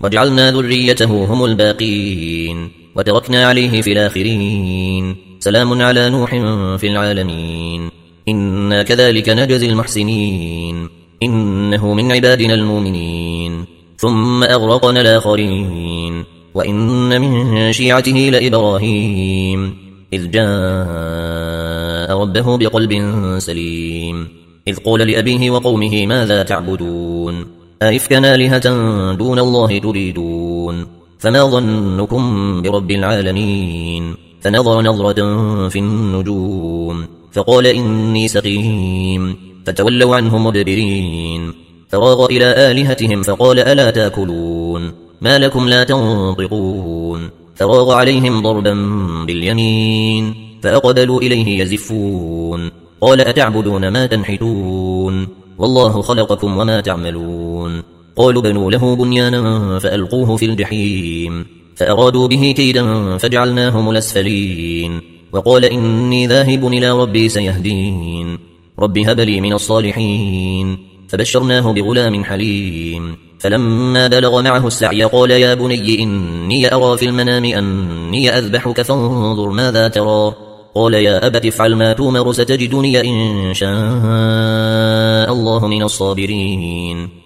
وجعلنا ذريته هم الباقين وتركنا عليه في الآخرين سلام على نوح في العالمين إنا كذلك نجزي المحسنين إنه من عبادنا المؤمنين ثم أغرقنا الآخرين وإن من شيعته لإبراهيم إذ جاء ربه بقلب سليم إذ قال لأبيه وقومه ماذا تعبدون أئفكا آلهة دون الله تريدون فما ظنكم برب العالمين فنظر نظرة في النجوم فقال إني سقيم فتولوا عنه مدبرين فراغ إلى آلهتهم فقال ألا تأكلون ما لكم لا تنطقون فراغ عليهم ضربا باليمين فأقبلوا إليه يزفون قال أتعبدون ما تنحتون والله خلقكم وما تعملون قالوا بنوا له بنيانا فألقوه في الجحيم فأرادوا به كيدا فجعلناهم الأسفلين وقال إني ذاهب إلى ربي سيهدين رب هب لي من الصالحين فبشرناه بغلام حليم فلما بلغ معه السعي قال يا بني إني أرى في المنام أني أذبحك فانظر ماذا ترى قال يا أبت افعل ما تؤمر ستجدني إن شاء الله من الصابرين